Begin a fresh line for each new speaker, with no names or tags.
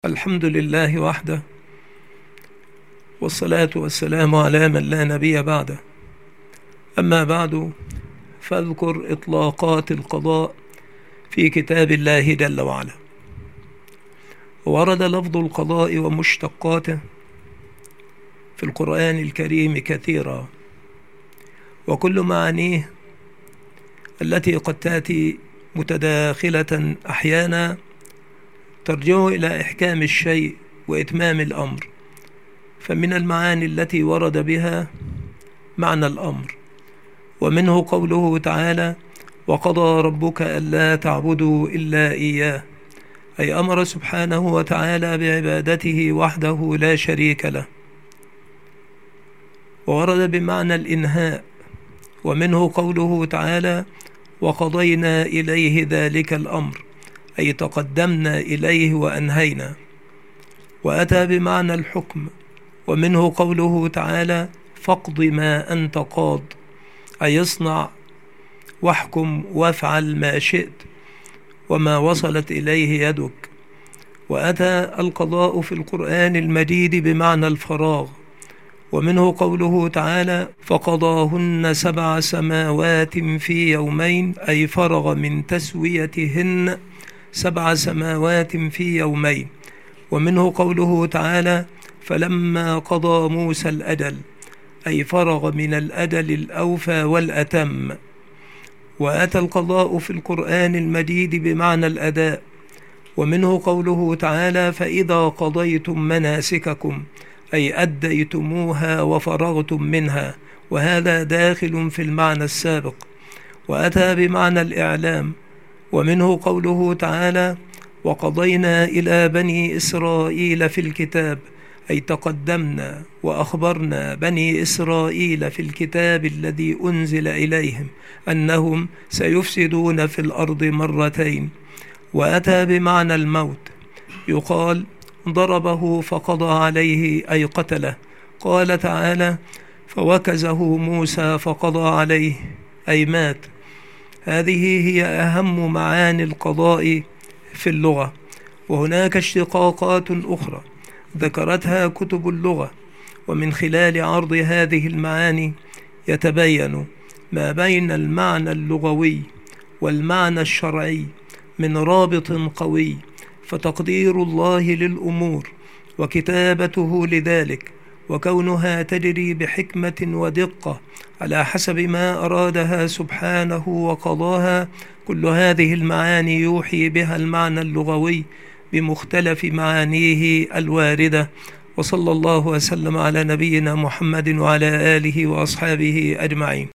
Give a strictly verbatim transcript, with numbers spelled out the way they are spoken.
الحمد لله وحده، والصلاة والسلام على من لا نبي بعده. أما بعد، فاذكر إطلاقات القضاء في كتاب الله جل وعلا. ورد لفظ القضاء ومشتقاته في القرآن الكريم كثيرا، وكل معانيه التي قد تأتي متداخلة أحيانا ترجع إلى إحكام الشيء وإتمام الأمر. فمن المعاني التي ورد بها معنى الأمر، ومنه قوله تعالى: وقضى ربك ألا تعبدوا إلا إياه، أي أمر سبحانه وتعالى بعبادته وحده لا شريك له. وورد بمعنى الإنهاء، ومنه قوله تعالى: وقضينا إليه ذلك الأمر، أي تقدمنا إليه وأنهينا. وأتى بمعنى الحكم، ومنه قوله تعالى: فاقض ما أنت قاض، أي اصنع واحكم وافعل ما شئت وما وصلت إليه يدك. وأتى القضاء في القرآن المجيد بمعنى الفراغ، ومنه قوله تعالى: فقضاهن سبع سماوات في يومين، أي فرغ من تسويتهن سبع سماوات في يومين. ومنه قوله تعالى: فلما قضى موسى الأجل، أي فرغ من الأجل الأوفى والأتم. وأتى القضاء في القرآن المجيد بمعنى الأداء، ومنه قوله تعالى: فإذا قضيتم مناسككم، أي أديتموها وفرغتم منها، وهذا داخل في المعنى السابق. وأتى بمعنى الإعلام، ومنه قوله تعالى: وقضينا إلى بني إسرائيل في الكتاب، أي تقدمنا وأخبرنا بني إسرائيل في الكتاب الذي أنزل إليهم أنهم سيفسدون في الأرض مرتين. وأتى بمعنى الموت، يقال: ضربه فقضى عليه، أي قتله. قال تعالى: فوكزه موسى فقضى عليه، أي مات. هذه هي أهم معاني القضاء في اللغة، وهناك اشتقاقات أخرى ذكرتها كتب اللغة، ومن خلال عرض هذه المعاني يتبين ما بين المعنى اللغوي والمعنى الشرعي من رابط قوي. فتقدير الله للأمور وكتابته لذلك وكونها تجري بحكمة ودقة على حسب ما أرادها سبحانه وقضاها، كل هذه المعاني يوحي بها المعنى اللغوي بمختلف معانيه الواردة. وصلى الله وسلم على نبينا محمد وعلى آله وأصحابه أجمعين.